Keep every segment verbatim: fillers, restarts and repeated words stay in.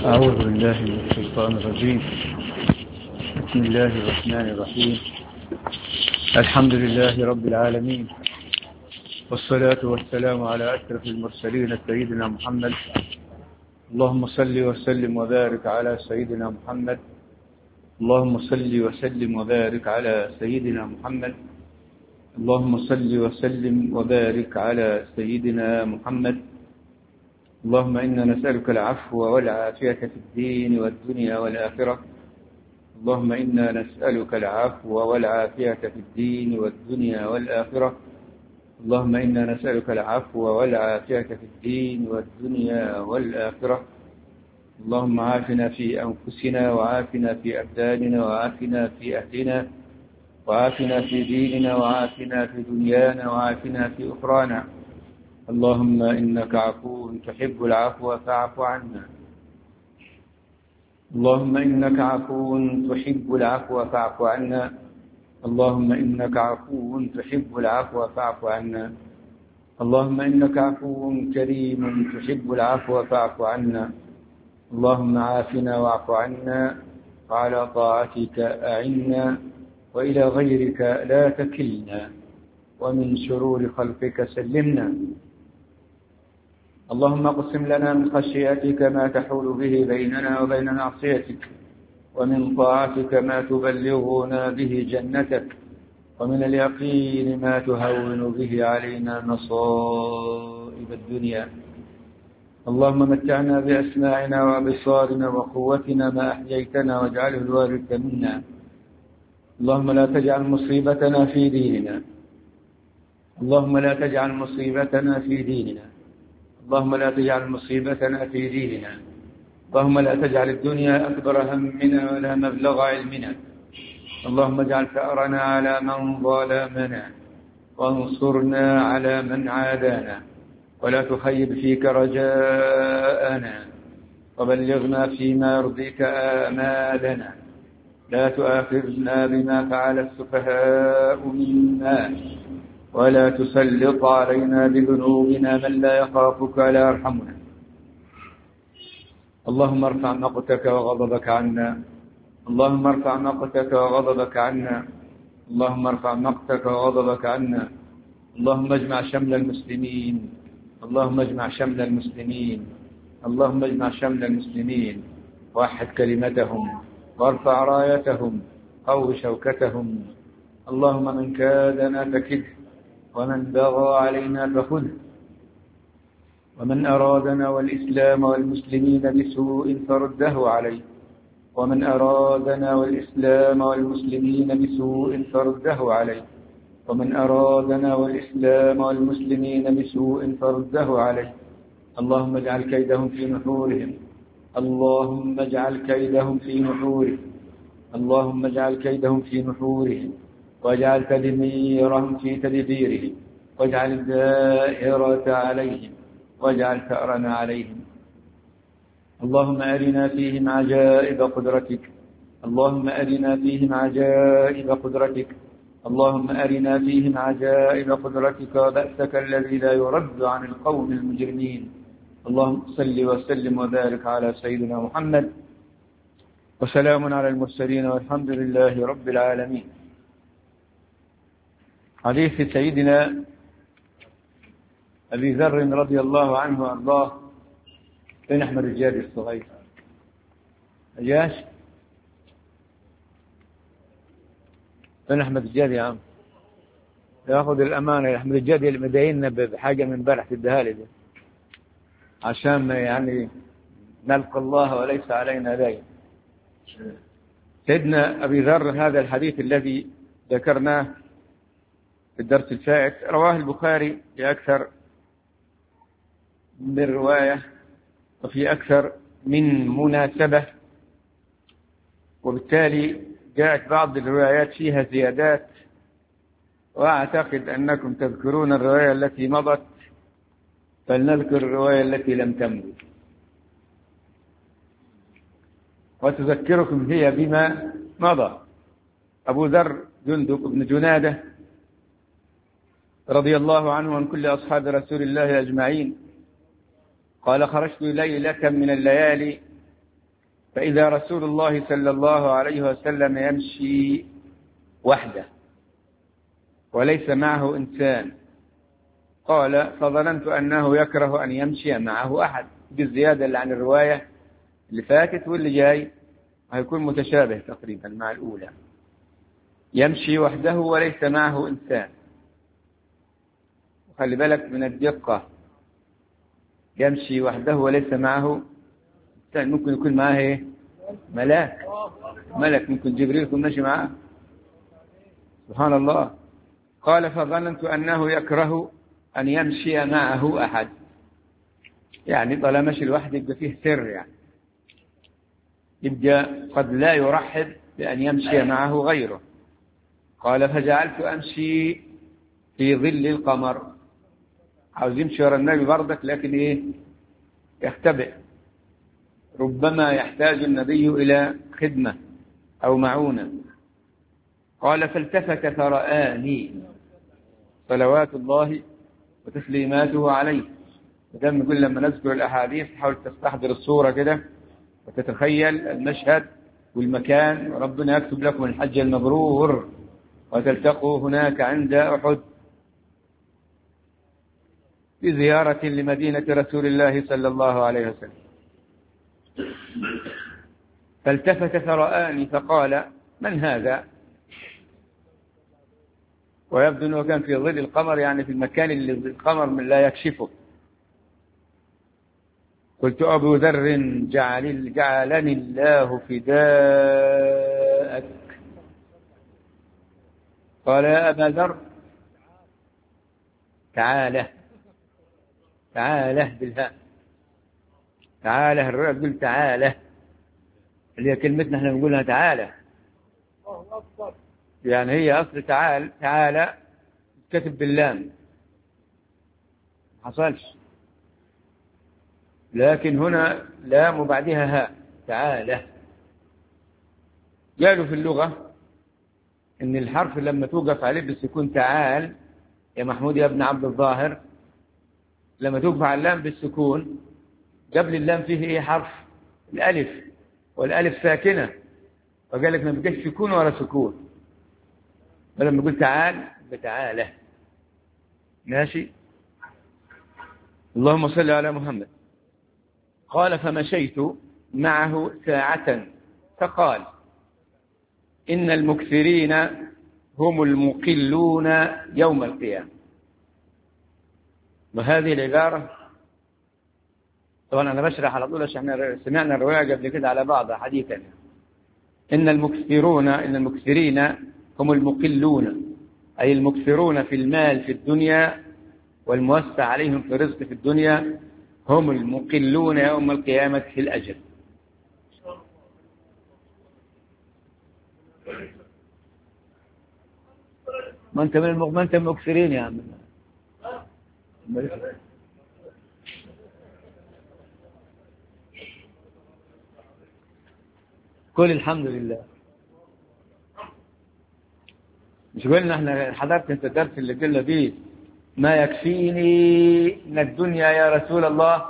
أعوذ بالله من الشيطان الرجيم. بسم الله الرحمن الرحيم. الحمد لله رب العالمين، والصلاة والسلام على أشرف المرسلين سيدنا محمد. اللهم صل وسلم وبارك على سيدنا محمد. اللهم صل وسلم وبارك على سيدنا محمد. اللهم صل وسلم وبارك على سيدنا محمد. اللهم إنا نسألك العفو والعافية في الدين والدنيا والآخرة. اللهم إنا نسألك العفو والعافية في الدين والدنيا والآخرة. اللهم إنا نسألك العفو والعافية في الدين والدنيا والآخرة. اللهم عافنا في أنفسنا وعافنا في أبداننا وعافنا في أهلنا وعافنا في ديننا وعافنا في دنيانا وعافنا في أخرانا. اللهم إنك عفو تحب العفو فاعف عنا. اللهم إنك عفو تحب العفو فاعف عنا. اللهم إنك عفو تحب العفو فاعف عنا. اللهم إنك عفو كريم تحب العفو فاعف عنا. اللهم عافنا واعف عنا، وعلى طاعتك أعنا، وإلى غيرك لا تكلنا، ومن شرور خلقك سلمنا. اللهم اقسم لنا من خشيتك ما تحول به بيننا وبين معصيتك، ومن طاعتك ما تبلغنا به جنتك، ومن اليقين ما تهون به علينا مصائب الدنيا. اللهم متعنا بأسماعنا وأبصارنا وقوتنا ما أحييتنا، واجعله الوارث منا. اللهم لا تجعل مصيبتنا في ديننا. اللهم لا تجعل مصيبتنا في ديننا. اللهم لا تجعل مصيبتنا في ديننا. اللهم لا تجعل الدنيا أكبر همنا ولا مبلغ علمنا. اللهم اجعل ثأرنا على من ظلمنا، وانصرنا على من عادانا، ولا تخيب فيك رجاءنا، وبلغنا فيما يرضيك آمالنا. لا تؤاخذنا بما فعل السفهاء منا، ولا تسلط علينا بذنوبنا من لا يخافك ولا يرحمنا. اللهم ارفع مقتك وغضبك عنا. اللهم ارفع مقتك وغضبك عنا. اللهم ارفع مقتك وغضبك عنا. اللهم اجمع شمل المسلمين. اللهم اجمع شمل المسلمين. اللهم اجمع شمل المسلمين، وحد كلمتهم، وارفع رايتهم، قو شوكتهم. اللهم من كادنا فكده، ومن بغى علينا فخذ، ومن أرادنا والإسلام والمسلمين بسوء فرده عليه، ومن أرادنا والإسلام والمسلمين بسوء فرده عليه، ومن أرادنا والإسلام والمسلمين بسوء فرده عليه. اللهم اجعل كيدهم في نحورهم. اللهم اجعل كيدهم في نحورهم. اللهم اجعل كيدهم في نحورهم، واجعل تدميرهم في تدبيرهم، واجعل الدائرة عليهم، واجعل ثأرنا عليهم. اللهم أرنا فيهم عجائب قدرتك. اللهم أرنا فيهم عجائب قدرتك. اللهم أرنا فيهم عجائب قدرتك وبأسك الذي لا يرد عن القوم المجرمين. اللهم صل وسلم وبارك على سيدنا محمد، وسلام على المرسلين، والحمد لله رب العالمين. حديث سيدنا أبي ذر رضي الله عنه وأرضاه. فين أحمد الجادي الصغير؟ أجاش؟ فين أحمد الجادي يا عم؟ ياخذ الأمانة يا أحمد الجادي اللي مديننا بحاجة من امبارح تديها لي دي، عشان يعني نلقى الله وليس علينا داين. سيدنا أبي ذر هذا الحديث الذي ذكرناه في الدرس الفائت رواه البخاري بأكثر من رواية وفي أكثر من مناسبة، وبالتالي جاءت بعض الروايات فيها زيادات، وأعتقد أنكم تذكرون الرواية التي مضت، فلنذكر الرواية التي لم تمض وتذكركم هي بما مضى. أبو ذر جندب بن جنادة رضي الله عنه وعن كل أصحاب رسول الله أجمعين قال: خرجت ليلة من الليالي فإذا رسول الله صلى الله عليه وسلم يمشي وحده وليس معه إنسان. قال فظننت أنه يكره أن يمشي معه أحد. بالزيادة اللي عن الرواية اللي فاتت واللي جاي هيكون متشابه تقريبا مع الأولى. يمشي وحده وليس معه إنسان. وخلي بالك من الدقة، يمشي وحده وليس معه إنسان. ممكن يكون معه إيه؟ ملاك ملك ممكن جبريل يكون ماشي معه. سبحان الله. قال فظننت أنه يكره أن يمشي معه أحد، يعني طالما مشي لوحده يبقى فيه سر، يعني يبقى قد لا يرحب بأن يمشي معه غيره. قال فجعلت أمشي في ظل القمر. عاوز يمشي ورا النبي برضك، لكن إيه؟ يختبئ، ربما يحتاج النبي إلى خدمة أو معونة. قال فالتفت فرآني صلوات الله وتسليماته عليه. ودام نقول لما نذكر الأحاديث حاول تستحضر الصورة كده وتتخيل المشهد والمكان. وربنا يكتب لكم الحج المبرور وتلتقوا هناك عند أحد في زيارة لمدينة رسول الله صلى الله عليه وسلم. فالتفت فرآني فقال من هذا؟ ويبدو أنه كان في ظل القمر، يعني في المكان اللي القمر من لا يكشفه. قلت أبو ذر جعل جعلني الله فداءك. قال يا أبا ذر تعالى تعالى بالهاء، تعالى الرؤيا تقول تعالى، اللي هي كلمتنا احنا بنقولها تعالى، يعني هي أصل تعال تعالى كتب باللام ما حصلش، لكن هنا لام وبعدها هاء تعالى. قالوا في اللغة إن الحرف لما توقف عليه بالسكون تعال يا محمود يا ابن عبد الظاهر، لما توقف على اللام بالسكون قبل اللام فيه إيه حرف؟ الألف، والألف ساكنة، وقال لك ما بقاش سكون ولا سكون، فلما يقول تعال بتعالى. ماشي. اللهم صل على محمد. قال فمشيت معه ساعة فقال إن المكثرين هم المقلون يوم القيامة. وهذه العبارة طبعا أنا بشرح على طول عشان سمعنا الرواية قبل كده على بعضها حديثا. إن المكثرون إن المكثرين هم المقلون، أي المكثرون في المال في الدنيا والموسع عليهم في الرزق في الدنيا، هم المقلون يوم القيامة في الأجر. ما أنت من المغ... ما أنت من المكثرين يا عم. قل الحمد لله. مش قلنا احنا حضرت انت الدرس اللي قلنا فيه ما يكفيني من الدنيا يا رسول الله؟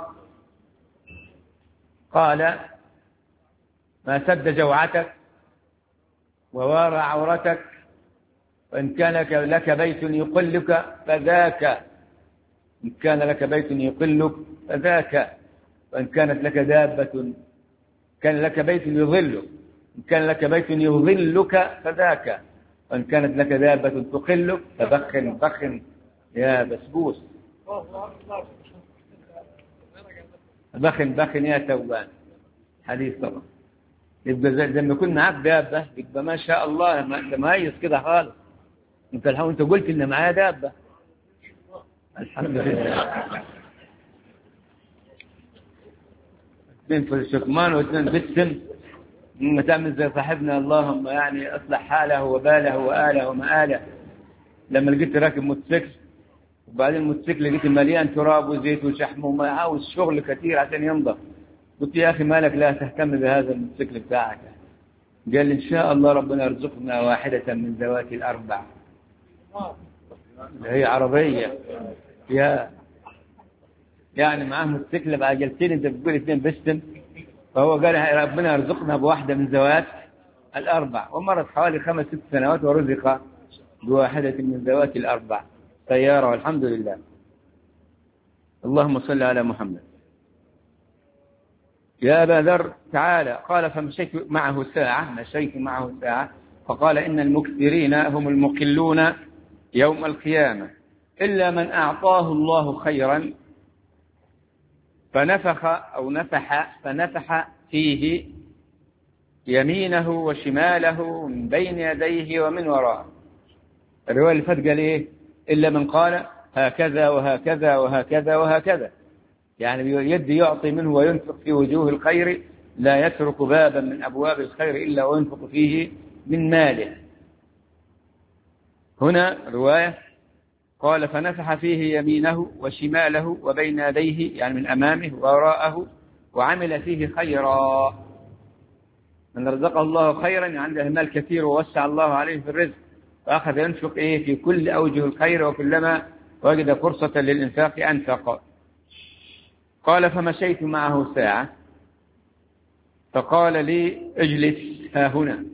قال ما سد جوعتك ووارى عورتك، وإن كان لك بيت يقلك فذاك، إن كان لك بيت يقلك فذاك، وإن كانت لك دابة كان لك بيت يظلك، إن كان لك بيت يظلك فذاك، وإن كانت لك دابة تقلك فبخن بخن يا بسبوس، بخن بخن يا توبان. حديث طبعا. يبقى زي ما يكون معاك دابة يبقى ما شاء الله انت مهيص كده خالص. انت الحمد انت قلت ان معايا دابة، الحمد لله. اثنين في الشكمان واثنين بالسم، ما تعمل زي صاحبنا اللهم يعني اصلح حاله وباله وآله ومآله. لما لقيت راكب موتوسيكل وبعدين الموتوسيكل لقيت مليان تراب وزيت وشحم وما عاوز شغل كثير عشان ينضف. قلت يا أخي مالك لا تهتم بهذا الموتوسيكل بتاعك؟ قال لي إن شاء الله ربنا يرزقنا واحدة من ذوات الأربع، هي عربية يا يعني معاه موتوسيكل بعجلتين، أنت بتقول اثنين بستم فهو قال ربنا يرزقنا بواحدة من ذوات الأربع، ومرت حوالي خمس ست سنوات ورزق بواحدة من ذوات الأربع سيارة، والحمد لله. اللهم صل على محمد. يا أبا ذر تعالى، قال فمشيت معه ساعة، مشيت معه ساعة، فقال إن المكثرين هم المقلون يوم القيامة إلا من أعطاه الله خيرا فنفخ أو نفح فنفح فيه يمينه وشماله من بين يديه ومن وراءه. الرواية اللي فات قال إيه؟ إلا من قال هكذا وهكذا وهكذا وهكذا، يعني يد يعطي منه وينفق في وجوه الخير، لا يترك بابا من أبواب الخير إلا وينفق فيه من ماله. هنا رواية قال فنفح فيه يمينه وشماله وبين يديه، يعني من أمامه ووراءه، وعمل فيه خيرا. من رزقه الله خيرا عنده مال كثير ووسع الله عليه في الرزق، فأخذ ينفق إيه في كل أوجه الخير، وكلما وجد فرصة للإنفاق أنفق. قال فمشيت معه ساعة فقال لي اجلس ها هنا.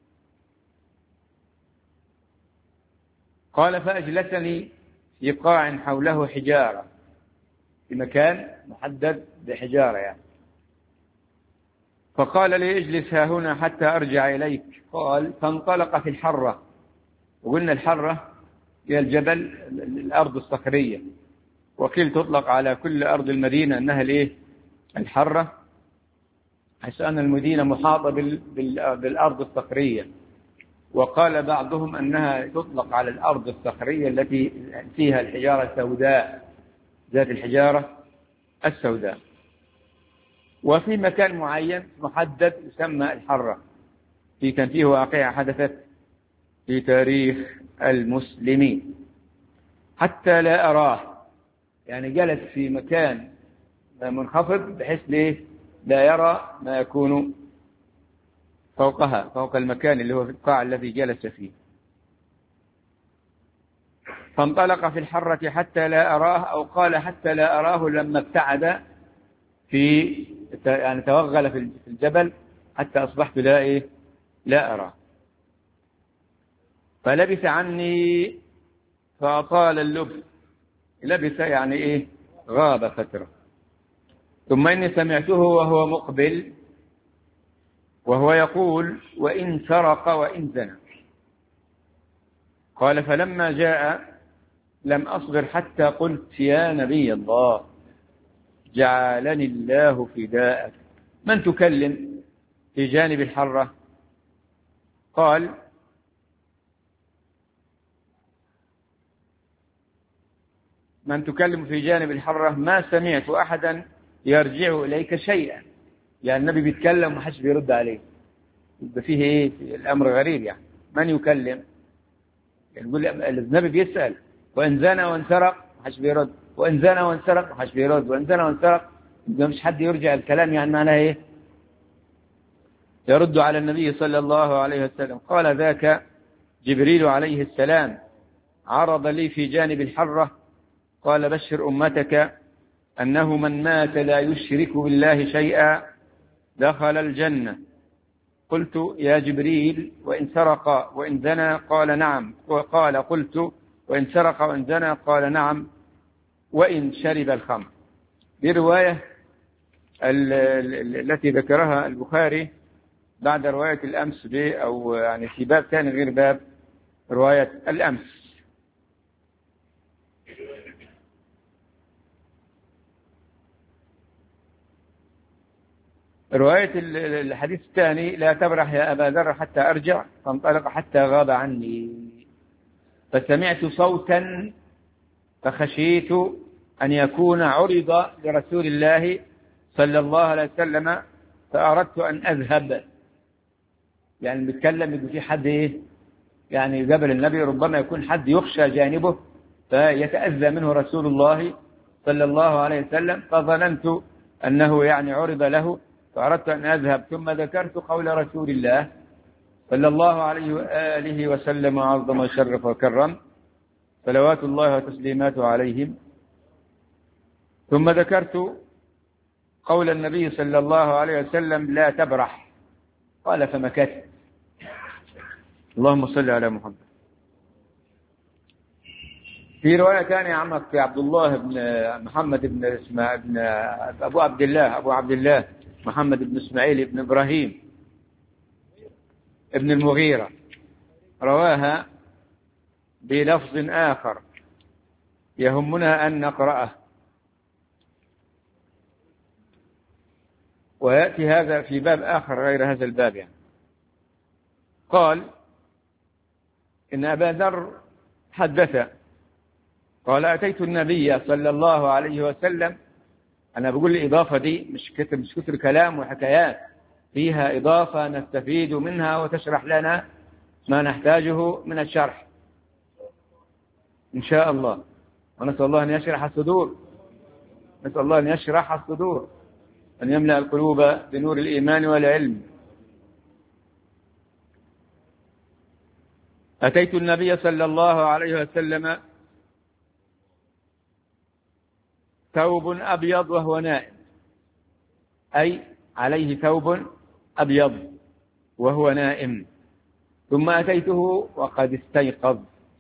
قال فأجلسني في قاع حوله حجارة، في مكان محدد بحجارة يعني. فقال لي اجلس ها هنا حتى أرجع إليك. قال فانطلق في الحرة، وقلنا الحرة هي الجبل، الأرض الصخرية، وكيل تطلق على كل أرض المدينة أنها الإيه؟ الحرة، حيث أن المدينة محاطة بالأرض الصخرية. وقال بعضهم أنها تطلق على الأرض الصخرية التي فيها الحجارة السوداء، ذات الحجارة السوداء. وفي مكان معين محدد يسمى الحرة، في كان فيه واقعة حدثت في تاريخ المسلمين. حتى لا أراه، يعني جلس في مكان منخفض بحيث ليه لا يرى ما يكون فوقها، فوق المكان اللي هو في القاع الذي جلس فيه. فانطلق في الحرة حتى لا أراه، أو قال حتى لا أراه لما ابتعد في يعني توغل في الجبل حتى أصبحت لا إيه لا أراه. فلبث عني فأطال اللبث، لبث يعني إيه غاب فترة. ثم إني سمعته وهو مقبل وهو يقول وإن سرق وإن زنى. قال فلما جاء لم أصبر حتى قلت يا نبي الله جعلني الله فداءك، من تكلم في جانب الحرة؟ قال من تكلم في جانب الحرة؟ ما سمعت أحدا يرجع إليك شيئا، يعني النبي بيتكلم ومحدش بيرد عليه، يبقى فيه إيه؟ الأمر غريب يعني. من يكلم؟ يقول النبي بيسأل وإن زنى وإن سرق محدش بيرد، وإن زنى وإن سرق محدش بيرد، وإن زنى وإن سرق مش حد يرجع الكلام، يعني معناه إيه؟ يرد على النبي صلى الله عليه وسلم. قال ذاك جبريل عليه السلام عرض لي في جانب الحرة، قال بشر أمتك أنه من مات لا يشرك بالله شيئا دخل الجنة. قلت يا جبريل وإن سرق وإن زنى؟ قال نعم. قال قلت وإن سرق وإن زنى؟ قال نعم. وإن شرب الخمر. دي رواية التي ذكرها البخاري بعد رواية الأمس به، أو يعني في باب ثاني غير باب رواية الأمس. رواية الحديث الثاني لا تبرح يا أبا ذر حتى أرجع، فانطلق حتى غاب عني. فسمعت صوتا فخشيت أن يكون عرض لرسول الله صلى الله عليه وسلم، فأردت أن أذهب. يعني بيتكلم يقول في حد إيه يعني قبل النبي، ربما يكون حد يخشى جانبه فيتأذى منه رسول الله صلى الله عليه وسلم، فظننت أنه يعني عرض له فأردت أن أذهب. ثم ذكرت قول رسول الله صلى الله عليه وآله وسلم وعظم وشرف وكرم صلوات الله وتسليماته عليهم. ثم ذكرت قول النبي صلى الله عليه وسلم لا تبرح، قال فمكثت. اللهم صل على محمد. في رواية ثانية عمك عبد الله بن محمد بن اسماعيل بن أبو عبد الله أبو عبد الله محمد بن إسماعيل بن إبراهيم ابن المغيرة رواها بلفظ آخر يهمنا أن نقرأه، ويأتي هذا في باب آخر غير هذا الباب. يعني قال إن أبا ذر حدث قال أتيت النبي صلى الله عليه وسلم. أنا بقول الإضافة دي مش كتر مش كتر كلام وحكايات، فيها إضافة نستفيد منها وتشرح لنا ما نحتاجه من الشرح إن شاء الله. ونسأل الله أن يشرح الصدور، نسأل الله أن يشرح الصدور، أن يملأ القلوب بنور الإيمان والعلم. أتيت النبي صلى الله عليه وسلم ثوب أبيض وهو نائم، أي عليه ثوب أبيض وهو نائم، ثم أتيته وقد استيقظ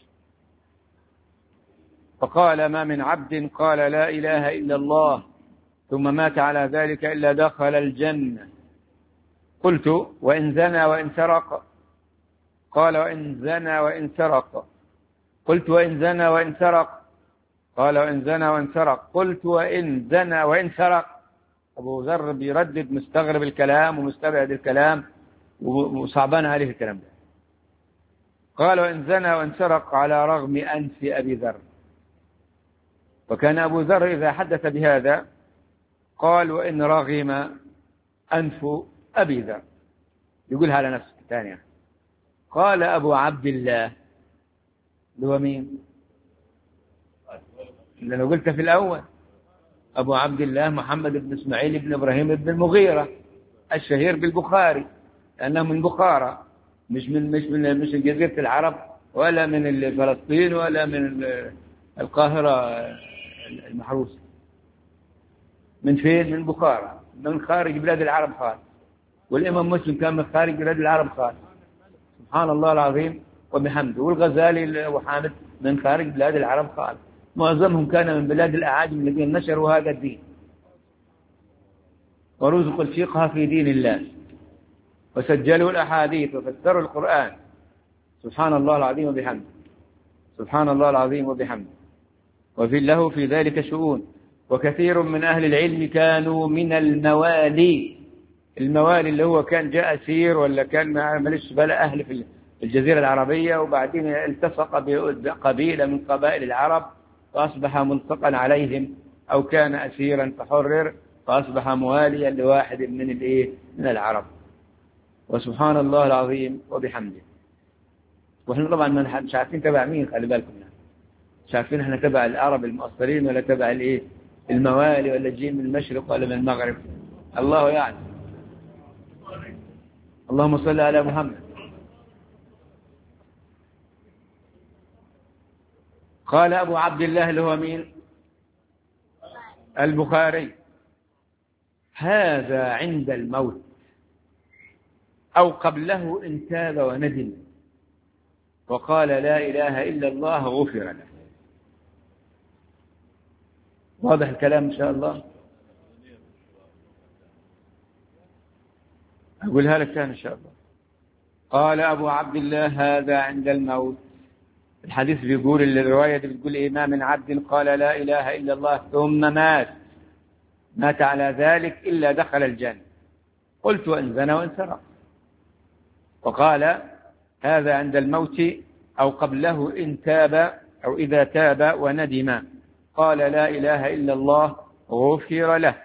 فقال ما من عبد قال لا إله إلا الله ثم مات على ذلك إلا دخل الجنة. قلت وإن زنى وإن سرق؟ قال وإن زنى وإن سرق. قلت وإن زنى وإن سرق؟ قال وإن زنى وإن سرق. قلت وإن زنى وإن سرق. أبو ذر بيردد مستغرب الكلام ومستبعد الكلام وصعبان عليه الكلام ده. قال وإن زنى وإن سرق على رغم أنف أبي ذر. وكان أبو ذر إذا حدث بهذا قال وإن رغم أنف أبي ذر، يقولها على نفسه ثانية. قال أبو عبد الله، اللي هو مين؟ اللي أنا قلت في الأول، أبو عبد الله محمد بن إسماعيل بن إبراهيم بن المغيرة الشهير بالبخاري، لأنه من بخارى، مش من مش من مش من جزيرة العرب ولا من فلسطين ولا من القاهرة المحروسة. من فين؟ من بخارى، من خارج بلاد العرب خالص. والإمام مسلم كان من خارج بلاد العرب خالص، سبحان الله العظيم وبحمده. والغزالي وحامد من خارج بلاد العرب خالص. معظمهم كان من بلاد الأعاجم الذين نشروا هذا الدين ورزقوا الفقه في دين الله وسجلوا الأحاديث وفسروا القرآن. سبحان الله العظيم وبحمده، سبحان الله العظيم وبحمده. وفي له في ذلك شؤون. وكثير من أهل العلم كانوا من الموالي. الموالي اللي هو كان جاء سير ولا كان مالش بلا أهل في الجزيرة العربية، وبعدين التصق بقبيلة من قبائل العرب فأصبح ملصقا عليهم، أو كان أسيرا فحرر فأصبح مواليا لواحد من الإيه من العرب. وسبحان الله العظيم وبحمده. وإحنا طبعا مش عارفين تبع مين، خلي بالكم يعني. مش عارفين إحنا تبع العرب المؤصلين ولا تبع الإيه الموالي، ولا جايين من المشرق ولا من المغرب، الله يعلم. اللهم صل على محمد. قال أبو عبد الله اللي هو مين؟ البخاري: هذا عند الموت أو قبله إن تاب وندم وقال لا إله إلا الله غفر له. واضح الكلام إن شاء الله؟ أقولها لك ثاني إن شاء الله. قال أبو عبد الله: هذا عند الموت. الحديث بيقول، الرواية بتقول إيه؟ ما من عبد قال لا إله إلا الله ثم مات مات على ذلك إلا دخل الجنة. قلت وإن زنى وإن سرق. وقال: هذا عند الموت أو قبله إن تاب أو إذا تاب وندم قال لا إله إلا الله غفر له.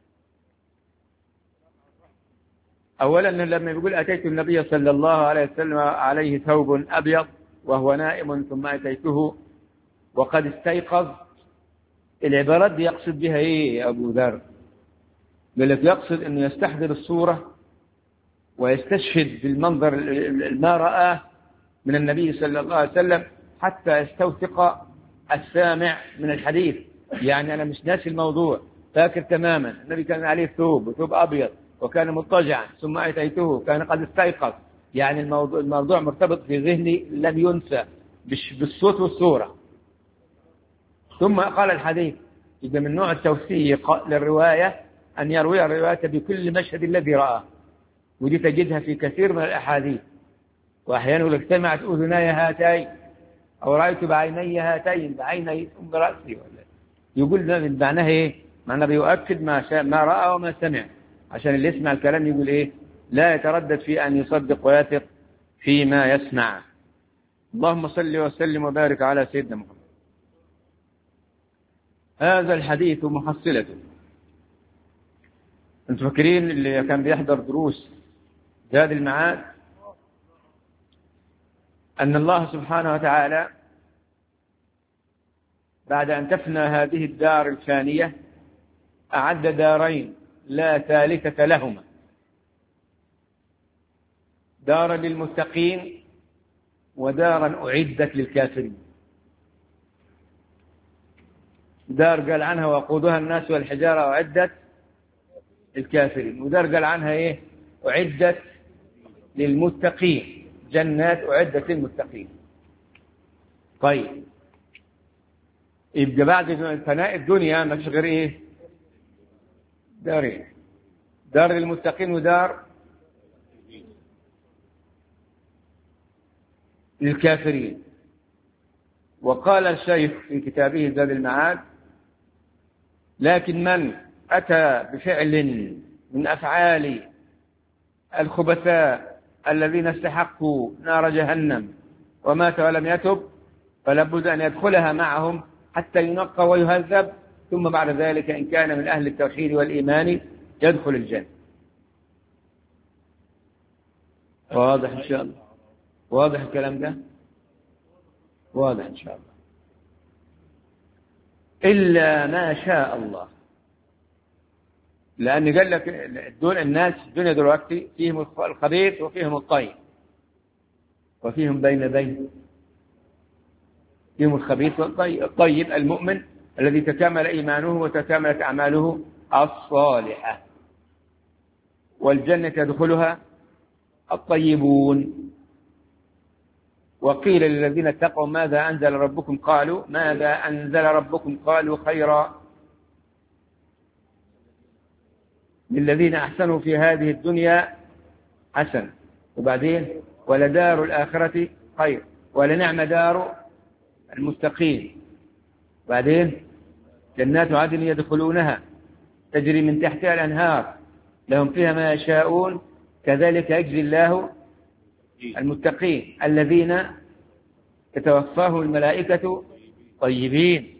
أولا لما يقول أتيت النبي صلى الله عليه وسلم عليه ثوب أبيض وهو نائم ثم أتيته وقد استيقظ، العبارات دي يقصد بها إيه يا أبو ذر؟ قال يقصد أنه يستحضر الصورة ويستشهد بالمنظر ما رآه من النبي صلى الله عليه وسلم حتى يستوثق السامع من الحديث. يعني أنا مش ناسي الموضوع، فاكر تماما. النبي كان عليه ثوب وثوب أبيض وكان مضطجعا، ثم أتيته كان قد استيقظ. يعني الموضوع, الموضوع مرتبط في ذهني لم ينسى بالصوت والصورة. ثم قال الحديث إذا من نوع التوثيق للرواية أن يروي الرواية بكل مشهد الذي رآه، ودي تجدها في كثير من الأحاديث. وأحيانا يقول اجتمعت أذناي هاتين أو رأيت بعيني هاتين بعيني ثم رأسي، ولا يقول ده معناه إيه؟ معناه بيؤكد ما شاء ما رأى وما سمع، عشان اللي يسمع الكلام يقول إيه؟ لا يتردد في أن يصدق ويثق فيما يسمع. اللهم صل وسلم وبارك على سيدنا محمد. هذا الحديث محصلته. أنتم فاكرين اللي كان بيحضر دروس زاد المعاد أن الله سبحانه وتعالى بعد أن تفنى هذه الدار الفانية أعد دارين لا ثالثة لهما، دارا للمتقين ودارا أعدت للكافرين. دار قال عنها وقودها الناس والحجارة أعدت للكافرين، ودار قال عنها إيه؟ أعدت للمتقين، جنات أعدت للمتقين. طيب يبقى بعد فناء الدنيا ما فيش غير إيه؟ دارين، دار للمتقين ودار للكافرين. وقال الشيخ في كتابه زاد المعاد: لكن من أتى بفعل من أفعال الخبثاء الذين استحقوا نار جهنم ومات ولم يتب فلابد أن يدخلها معهم حتى ينقى ويهذب، ثم بعد ذلك إن كان من أهل التوحيد والإيمان يدخل الجنة. واضح إن شاء الله؟ واضح الكلام ده؟ واضح إن شاء الله. إلا ما شاء الله، لأن قال لك دون الناس الدنيا دلوقتي فيهم الخبيث وفيهم الطيب وفيهم بين بين، فيهم الخبيث والطيب. الطيب المؤمن الذي تكامل إيمانه وتكاملت أعماله الصالحة، والجنة يدخلها الطيبون. وقيل للذين اتقوا ماذا أنزل ربكم قالوا ماذا أنزل ربكم قالوا خيرا للذين أحسنوا في هذه الدنيا حسن، وبعدين ولدار الآخرة خير ولنعم دار المتقين، بعدين جنات عدن يدخلونها تجري من تحتها الأنهار لهم فيها ما يشاءون كذلك يجزي الله المتقين الذين تتوفاهم الملائكة طيبين.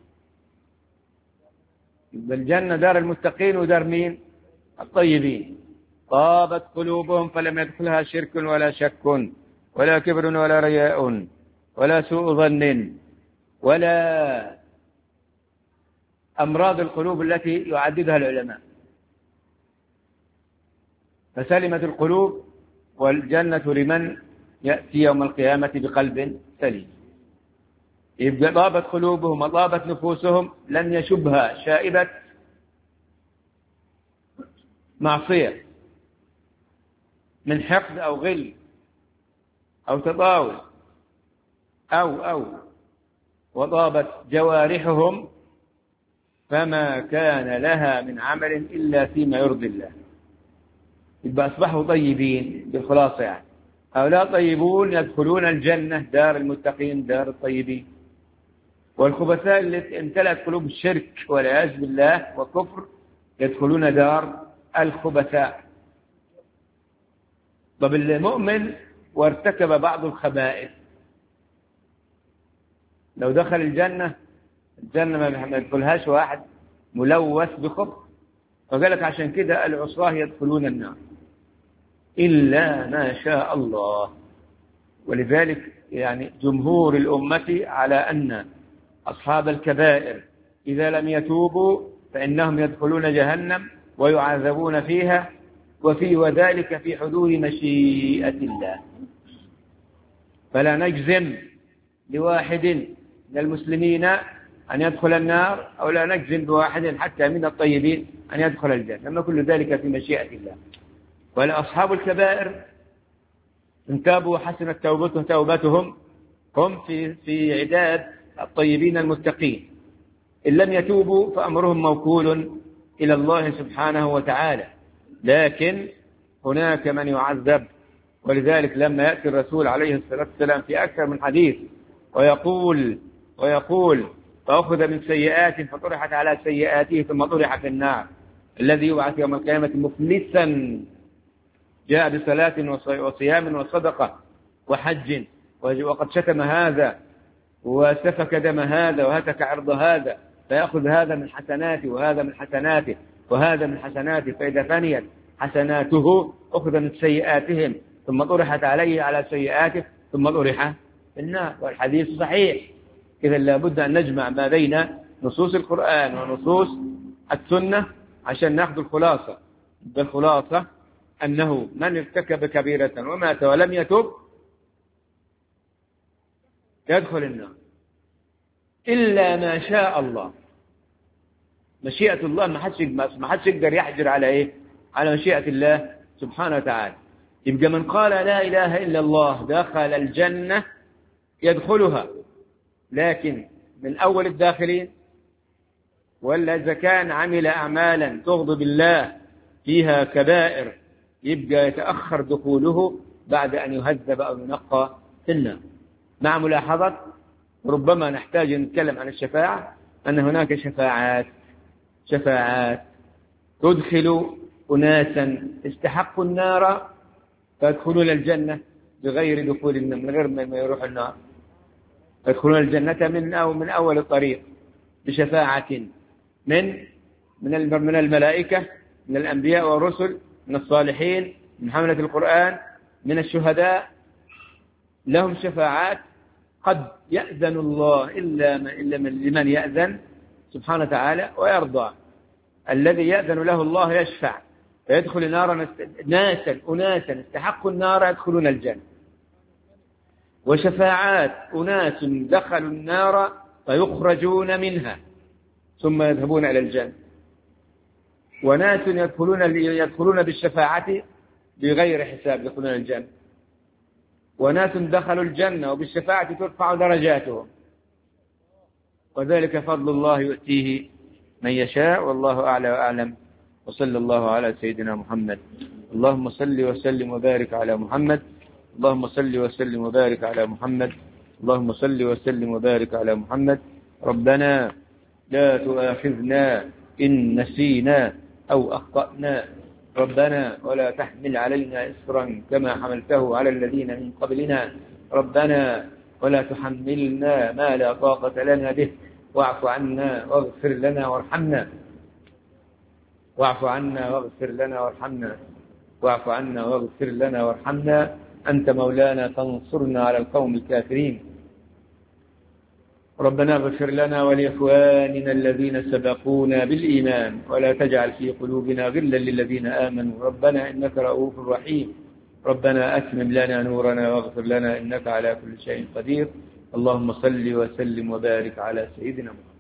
الجنة دار المتقين ودار مين؟ الطيبين. طابت قلوبهم فلم يدخلها شرك ولا شك ولا كبر ولا رياء ولا سوء ظن ولا أمراض القلوب التي يعددها العلماء، فسلمت القلوب، والجنة لمن يأتي يوم القيامة بقلب سليم. يبقى طابت قلوبهم وطابت نفوسهم لن يشبها شائبة معصية من حقد أو غل أو تطاول أو أو وطابت جوارحهم فما كان لها من عمل إلا فيما يرضي الله. يبقى أصبحوا طيبين بالخلاصة، يعني هؤلاء طيبون يدخلون الجنة دار المتقين دار الطيبين، والخبثاء التي امتلأت قلوب الشرك والعياذ بالله وكفر يدخلون دار الخبثاء. طب المؤمن وارتكب بعض الخبائث لو دخل الجنة، الجنة ما يدخلهاش واحد ملوث بخبث، فقال لك عشان كده العصاة يدخلون النار إلا ما شاء الله. ولذلك يعني جمهور الأمة على أن أصحاب الكبائر إذا لم يتوبوا فإنهم يدخلون جهنم ويعذبون فيها، وفي وذلك في حدود مشيئة الله. فلا نجزم لواحد من المسلمين أن يدخل النار أو لا نجزم بواحد حتى من الطيبين أن يدخل الجنة، أما كل ذلك في مشيئة الله. والأصحاب الكبائر إن تابوا وحسنت توبتهم توبتهم هم في في عداد الطيبين المتقين. إن لم يتوبوا فأمرهم موكول إلى الله سبحانه وتعالى، لكن هناك من يعذب. ولذلك لما يأتي الرسول عليه الصلاة والسلام في أكثر من حديث ويقول ويقول فأخذ من سيئات فطرحت على سيئاته ثم طرح في النار، الذي يبعث يوم القيامة مفلسا جاء بصلاة وصيام وصدقة وحج وقد شتم هذا وسفك دم هذا وهتك عرض هذا، فيأخذ هذا من حسناته وهذا من حسناته وهذا من حسناته، فإذا فنيت حسناته أخذ من سيئاتهم ثم طرحت عليه على سيئاته ثم طرح في النار. والحديث صحيح. إذا لابد أن نجمع ما بين نصوص القرآن ونصوص السنة عشان نأخذ الخلاصة. بالخلاصة أنه من ارتكب كبيرة ومات ولم يتب يدخل النار إلا ما شاء الله. مشيئة الله ما حدش ما حدش يقدر يحجر على إيه؟ على مشيئة الله سبحانه وتعالى. يبقى من قال لا إله إلا الله دخل الجنة يدخلها، لكن من أول الداخلين، ولا إذا كان عمل أعمالا تغضب الله فيها كبائر يبقى يتأخر دخوله بعد أن يهذب أو ينقى في النار. مع ملاحظة ربما نحتاج أن نتكلم عن الشفاعة، أن هناك شفاعات شفاعات تدخل أناسا استحقوا النار فيدخلون الجنة بغير دخول النار، من غير ما يروح النار، يدخلون الجنة من أو من أول الطريق بشفاعة من من من الملائكة، من الأنبياء والرسل، من الصالحين، من حملة القرآن، من الشهداء. لهم شفاعات قد يأذن الله إلا إلا لمن يأذن سبحانه وتعالى ويرضى. الذي يأذن له الله يشفع فيدخل نارا ناسا أناسا استحقوا النار يدخلون الجنة. وشفاعات أناس دخلوا النار فيخرجون منها ثم يذهبون إلى الجنة. وناس يدخلون يدخلون بالشفاعة بغير حساب يدخلون الجنة. وناس دخلوا الجنة وبالشفاعة ترفع درجاتهم. وذلك فضل الله يؤتيه من يشاء، والله أعلى وأعلم. وصلى الله على سيدنا محمد. اللهم صل وسلم وبارك على محمد. اللهم صل وسلم وبارك على محمد. اللهم صل وسلم وبارك على محمد. ربنا لا تؤاخذنا إن نسينا أو أخطأنا، ربنا ولا تحمل علينا إصرا كما حملته على الذين من قبلنا، ربنا ولا تحملنا ما لا طاقة لنا به، واعف عنا واغفر لنا وارحمنا، واعف عنا واغفر لنا وارحمنا، واعف عنا واغفر لنا وارحمنا، أنت مولانا فانصرنا على القوم الكافرين. ربنا اغفر لنا ولإخواننا الذين سبقونا بالإيمان ولا تجعل في قلوبنا غلا للذين آمنوا، ربنا إنك رؤوف رحيم. ربنا أتمم لنا نورنا واغفر لنا إنك على كل شيء قدير. اللهم صل وسلم وبارك على سيدنا محمد.